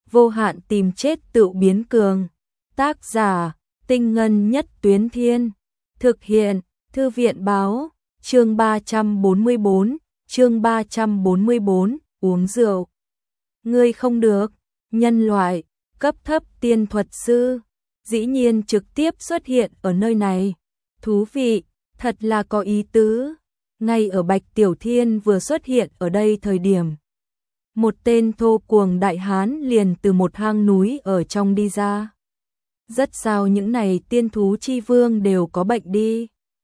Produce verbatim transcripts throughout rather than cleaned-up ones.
vô hạn tìm chết tự biến cường. Tác giả, Tinh Ngân Nhất Tuyến Thiên. Thực hiện, Thư viện Báo. Chương ba trăm bốn mươi bốn, chương ba trăm bốn mươi bốn, uống rượu. Ngươi không được, nhân loại, cấp thấp tiên thuật sư, dĩ nhiên trực tiếp xuất hiện ở nơi này. Thú vị, thật là có ý tứ. Ngay ở Bạch Tiểu Thiên vừa xuất hiện ở đây thời điểm, một tên thô cuồng đại hán liền từ một hang núi ở trong đi ra. Rất sao những này tiên thú chi vương đều có bệnh đi.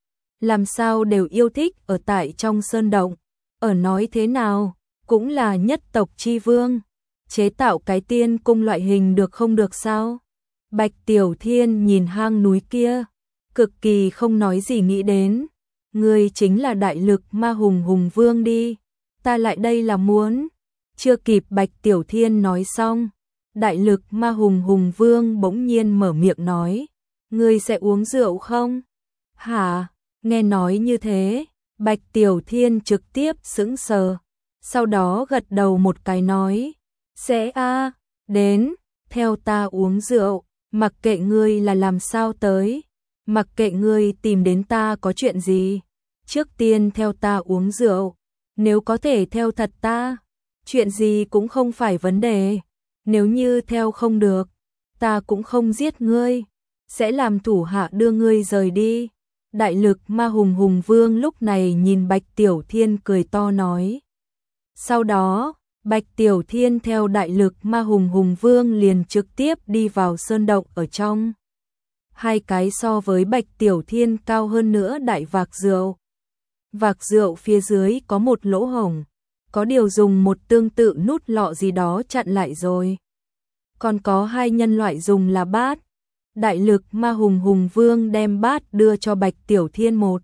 Làm sao đều yêu thích ở tại trong sơn động. Ở nói thế nào, cũng là nhất tộc chi vương. Chế tạo cái tiên cung loại hình được không được sao? Bạch Tiểu Thiên nhìn hang núi kia, cực kỳ không nói gì nghĩ đến. Ngươi chính là đại lực ma hùng hùng vương đi. Ta lại đây là muốn. Chưa kịp Bạch Tiểu Thiên nói xong, đại lực ma hùng hùng vương bỗng nhiên mở miệng nói. Ngươi sẽ uống rượu không? Hả? Nghe nói như thế, Bạch Tiểu Thiên trực tiếp sững sờ. Sau đó gật đầu một cái nói. Sẽ a, đến, theo ta uống rượu, mặc kệ ngươi là làm sao tới. Mặc kệ ngươi tìm đến ta có chuyện gì. Trước tiên theo ta uống rượu. Nếu có thể theo thật ta, chuyện gì cũng không phải vấn đề. Nếu như theo không được, ta cũng không giết ngươi, sẽ làm thủ hạ đưa ngươi rời đi. Đại lực ma hùng hùng vương lúc này nhìn Bạch Tiểu Thiên cười to nói. Sau đó, Bạch Tiểu Thiên theo đại lực ma hùng hùng vương liền trực tiếp đi vào sơn động ở trong. Hai cái so với Bạch Tiểu Thiên cao hơn nữa đại vạc rượu. Vạc rượu phía dưới có một lỗ hổng, có điều dùng một tương tự nút lọ gì đó chặn lại rồi. Còn có hai nhân loại dùng là bát. Đại lực ma hùng hùng vương đem bát đưa cho Bạch Tiểu Thiên một.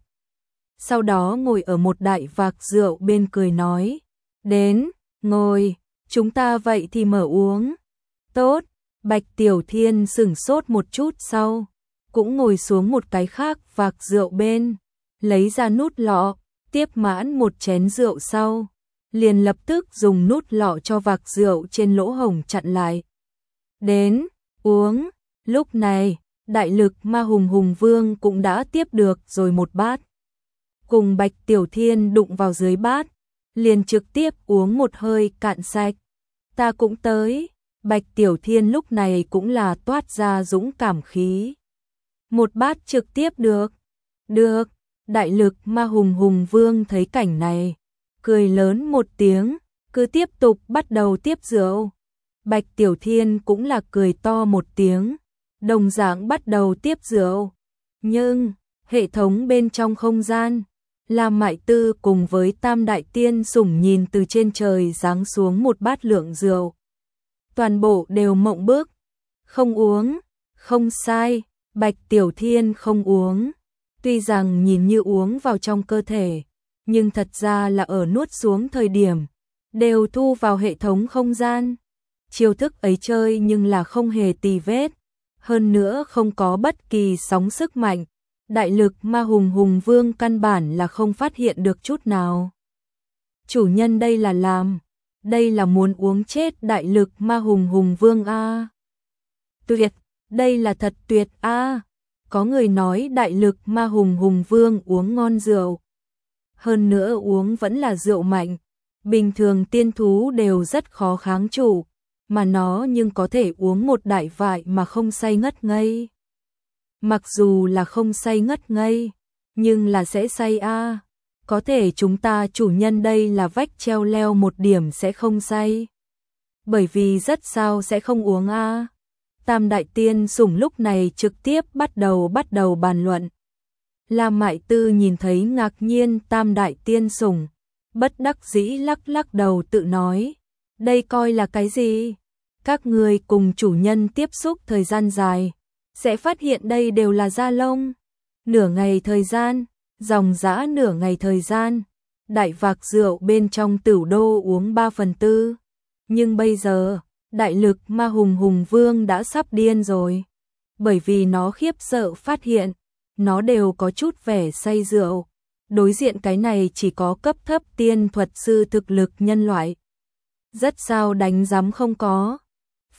Sau đó ngồi ở một đại vạc rượu bên cười nói. Đến, ngồi, chúng ta vậy thì mở uống. Tốt, Bạch Tiểu Thiên sửng sốt một chút sau, cũng ngồi xuống một cái khác vạc rượu bên, lấy ra nút lọ, tiếp mãn một chén rượu sau, liền lập tức dùng nút lọ cho vạc rượu trên lỗ hổng chặn lại. Đến, uống. Lúc này, đại lực ma hùng hùng vương cũng đã tiếp được rồi một bát. Cùng Bạch Tiểu Thiên đụng vào dưới bát, liền trực tiếp uống một hơi cạn sạch. Ta cũng tới. Bạch Tiểu Thiên lúc này cũng là toát ra dũng cảm khí. Một bát trực tiếp được. Được. Đại lực ma hùng hùng vương thấy cảnh này, cười lớn một tiếng, cứ tiếp tục bắt đầu tiếp rượu. Bạch Tiểu Thiên cũng là cười to một tiếng, đồng dạng bắt đầu tiếp rượu. Nhưng, hệ thống bên trong không gian, Lam Mại Tư cùng với Tam Đại Tiên Sủng nhìn từ trên trời giáng xuống một bát lượng rượu. Toàn bộ đều mộng bức. Không uống, không sai, Bạch Tiểu Thiên không uống. Tuy rằng nhìn như uống vào trong cơ thể, nhưng thật ra là ở nuốt xuống thời điểm, đều thu vào hệ thống không gian. Chiêu thức ấy chơi nhưng là không hề tì vết, hơn nữa không có bất kỳ sóng sức mạnh. Đại lực ma hùng hùng vương căn bản là không phát hiện được chút nào. Chủ nhân đây là làm, đây là muốn uống chết đại lực ma hùng hùng vương a. Tuyệt, đây là thật tuyệt a. Có người nói đại lực ma hùng hùng vương uống ngon rượu. Hơn nữa uống vẫn là rượu mạnh, bình thường tiên thú đều rất khó kháng trụ, mà nó nhưng có thể uống một đại vại mà không say ngất ngây. Mặc dù là không say ngất ngây, nhưng là sẽ say a. Có thể chúng ta chủ nhân đây là vách treo leo một điểm sẽ không say. Bởi vì rất sao sẽ không uống a. Tam Đại Tiên Sủng lúc này trực tiếp bắt đầu bắt đầu bàn luận. Lam Mại Tư nhìn thấy ngạc nhiên Tam Đại Tiên Sủng, bất đắc dĩ lắc lắc đầu tự nói. Đây coi là cái gì? Các người cùng chủ nhân tiếp xúc thời gian dài, sẽ phát hiện đây đều là da lông. Nửa ngày thời gian, dòng dã nửa ngày thời gian, đại vạc rượu bên trong Tửu Đô uống ba phần tư. Nhưng bây giờ, đại lực ma hùng hùng vương đã sắp điên rồi. Bởi vì nó khiếp sợ phát hiện, nó đều có chút vẻ say rượu. Đối diện cái này chỉ có cấp thấp tiên thuật sư thực lực nhân loại. Rất sao đánh giám không có.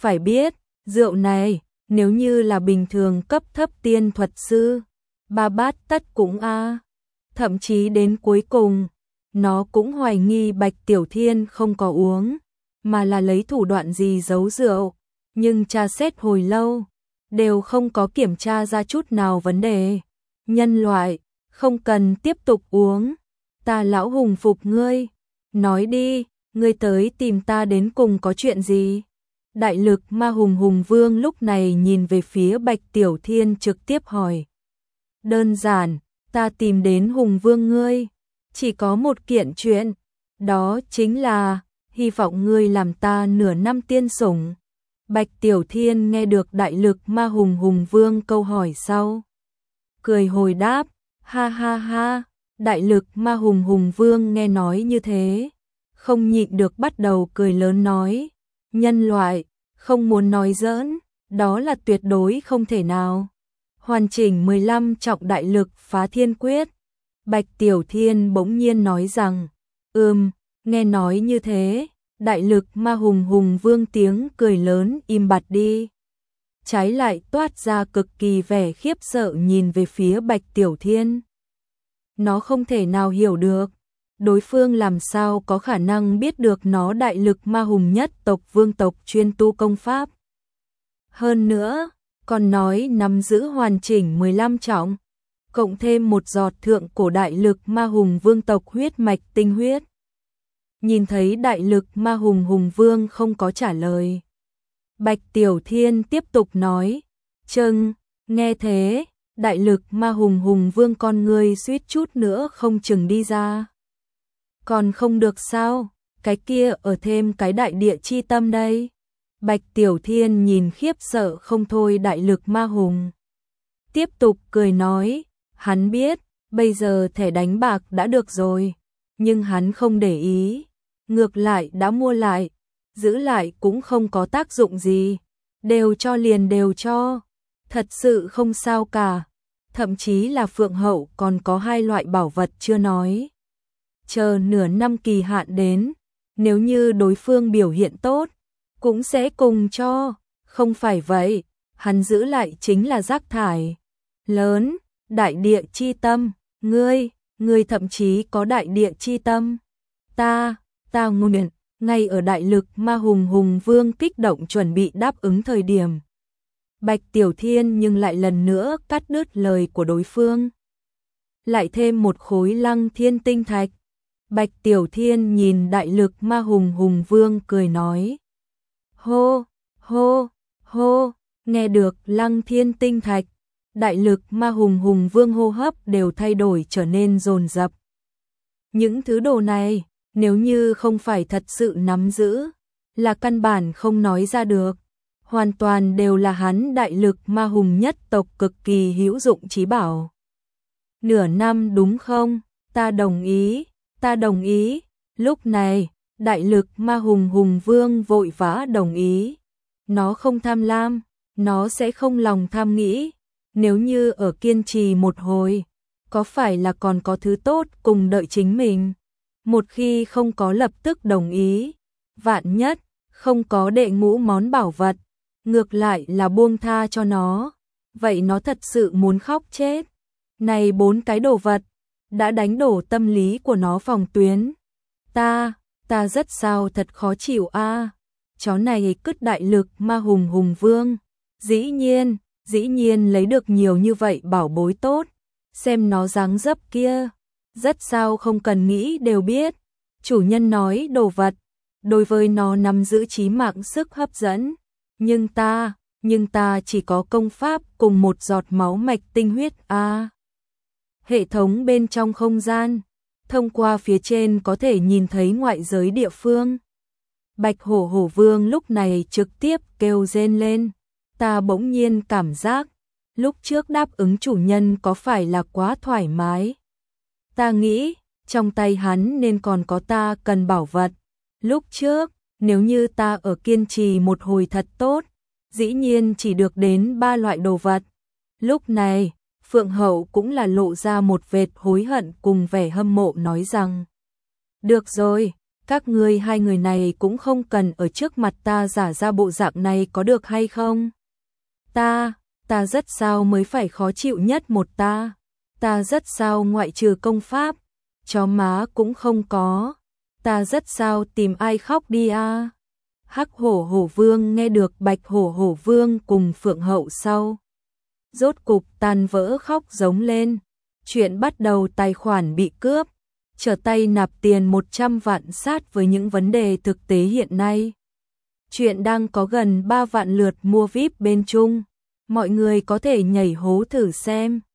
phải biết, rượu này, nếu như là bình thường cấp thấp tiên thuật sư, ba bát tất cũng a. Thậm chí đến cuối cùng, nó cũng hoài nghi Bạch Tiểu Thiên không có uống, mà là lấy thủ đoạn gì giấu rượu, nhưng tra xét hồi lâu, đều không có kiểm tra ra chút nào vấn đề. Nhân loại, không cần tiếp tục uống, ta lão hùng phục ngươi, nói đi, ngươi tới tìm ta đến cùng có chuyện gì? Đại lực ma hùng hùng vương lúc này nhìn về phía Bạch Tiểu Thiên trực tiếp hỏi. Đơn giản, ta tìm đến hùng vương ngươi, chỉ có một kiện chuyện, đó chính là, hy vọng ngươi làm ta nửa năm tiên sủng. Bạch Tiểu Thiên nghe được đại lực ma hùng hùng vương câu hỏi sau. Cười hồi đáp, ha ha ha, đại lực ma hùng hùng vương nghe nói như thế. Không nhịn được bắt đầu cười lớn nói, nhân loại, không muốn nói giỡn, đó là tuyệt đối không thể nào. Hoàn chỉnh mười lăm trọng đại lực phá thiên quyết. Bạch Tiểu Thiên bỗng nhiên nói rằng, ừm, nghe nói như thế, đại lực ma hùng hùng vương tiếng cười lớn im bặt đi. Trái lại toát ra cực kỳ vẻ khiếp sợ nhìn về phía Bạch Tiểu Thiên. Nó không thể nào hiểu được, đối phương làm sao có khả năng biết được nó đại lực ma hùng nhất tộc vương tộc chuyên tu công pháp. Hơn nữa, còn nói nắm giữ hoàn chỉnh mười lăm trọng, cộng thêm một giọt thượng cổ đại lực ma hùng vương tộc huyết mạch tinh huyết. Nhìn thấy đại lực ma hùng hùng vương không có trả lời. Bạch Tiểu Thiên tiếp tục nói, chừng, nghe thế, đại lực ma hùng hùng vương con người suýt chút nữa không chừng đi ra. Còn không được sao, cái kia ở thêm cái đại địa chi tâm đây. Bạch Tiểu Thiên nhìn khiếp sợ không thôi đại lực ma hùng. Tiếp tục cười nói, hắn biết, bây giờ thẻ đánh bạc đã được rồi, nhưng hắn không để ý, ngược lại đã mua lại, giữ lại cũng không có tác dụng gì, đều cho liền đều cho, thật sự không sao cả, thậm chí là Phượng Hậu còn có hai loại bảo vật chưa nói. Chờ nửa năm kỳ hạn đến, nếu như đối phương biểu hiện tốt, cũng sẽ cùng cho, không phải vậy, hắn giữ lại chính là rác thải. Lớn, đại địa chi tâm, ngươi, ngươi thậm chí có đại địa chi tâm. Ta, ta nguyện, ngay ở đại lực ma hùng hùng vương kích động chuẩn bị đáp ứng thời điểm. Bạch Tiểu Thiên nhưng lại lần nữa cắt đứt lời của đối phương. Lại thêm một khối lăng thiên tinh thạch. Bạch Tiểu Thiên nhìn đại lực ma hùng hùng vương cười nói. Hô, hô, hô, nghe được lăng thiên tinh thạch. Đại lực ma hùng hùng vương hô hấp đều thay đổi trở nên dồn dập. Những thứ đồ này, nếu như không phải thật sự nắm giữ, là căn bản không nói ra được. Hoàn toàn đều là hắn đại lực ma hùng nhất tộc cực kỳ hữu dụng chí bảo. Nửa năm đúng không? Ta đồng ý, ta đồng ý. Lúc này, đại lực ma hùng hùng vương vội vã đồng ý. Nó không tham lam, nó sẽ không lòng tham nghĩ. Nếu như ở kiên trì một hồi, có phải là còn có thứ tốt cùng đợi chính mình? Một khi không có lập tức đồng ý, vạn nhất, không có đệ ngũ món bảo vật, ngược lại là buông tha cho nó, vậy nó thật sự muốn khóc chết. Này bốn cái đồ vật, đã đánh đổ tâm lý của nó phòng tuyến. Ta, ta rất sao thật khó chịu a. Chó này cứt đại lực ma hùng hùng vương, dĩ nhiên, dĩ nhiên lấy được nhiều như vậy bảo bối tốt, xem nó dáng dấp kia, rất sao không cần nghĩ đều biết. Chủ nhân nói đồ vật, đối với nó nắm giữ chí mạng sức hấp dẫn, nhưng ta, nhưng ta chỉ có công pháp cùng một giọt máu mạch tinh huyết a. À, hệ thống bên trong không gian, thông qua phía trên có thể nhìn thấy ngoại giới địa phương. Bạch hổ hổ vương lúc này trực tiếp kêu rên lên. Ta bỗng nhiên cảm giác, lúc trước đáp ứng chủ nhân có phải là quá thoải mái. Ta nghĩ, trong tay hắn nên còn có ta cần bảo vật. Lúc trước, nếu như ta ở kiên trì một hồi thật tốt, dĩ nhiên chỉ được đến ba loại đồ vật. Lúc này, Phượng Hậu cũng là lộ ra một vệt hối hận cùng vẻ hâm mộ nói rằng. Được rồi, Các ngươi hai người này cũng không cần ở trước mặt ta giả ra bộ dạng này có được hay không? Ta, ta rất sao mới phải khó chịu nhất một ta. Ta rất sao ngoại trừ công pháp, chó má cũng không có. Ta rất sao tìm ai khóc đi a. Hắc hổ hổ vương nghe được bạch hổ hổ vương cùng phượng hậu sau. Rốt cục tan vỡ khóc giống lên. Chuyện bắt đầu tài khoản bị cướp. Trở tay nạp tiền một trăm vạn sát với những vấn đề thực tế hiện nay. Chuyện đang có gần ba vạn lượt mua vi ai pi bên Trung. Mọi người có thể nhảy hố thử xem.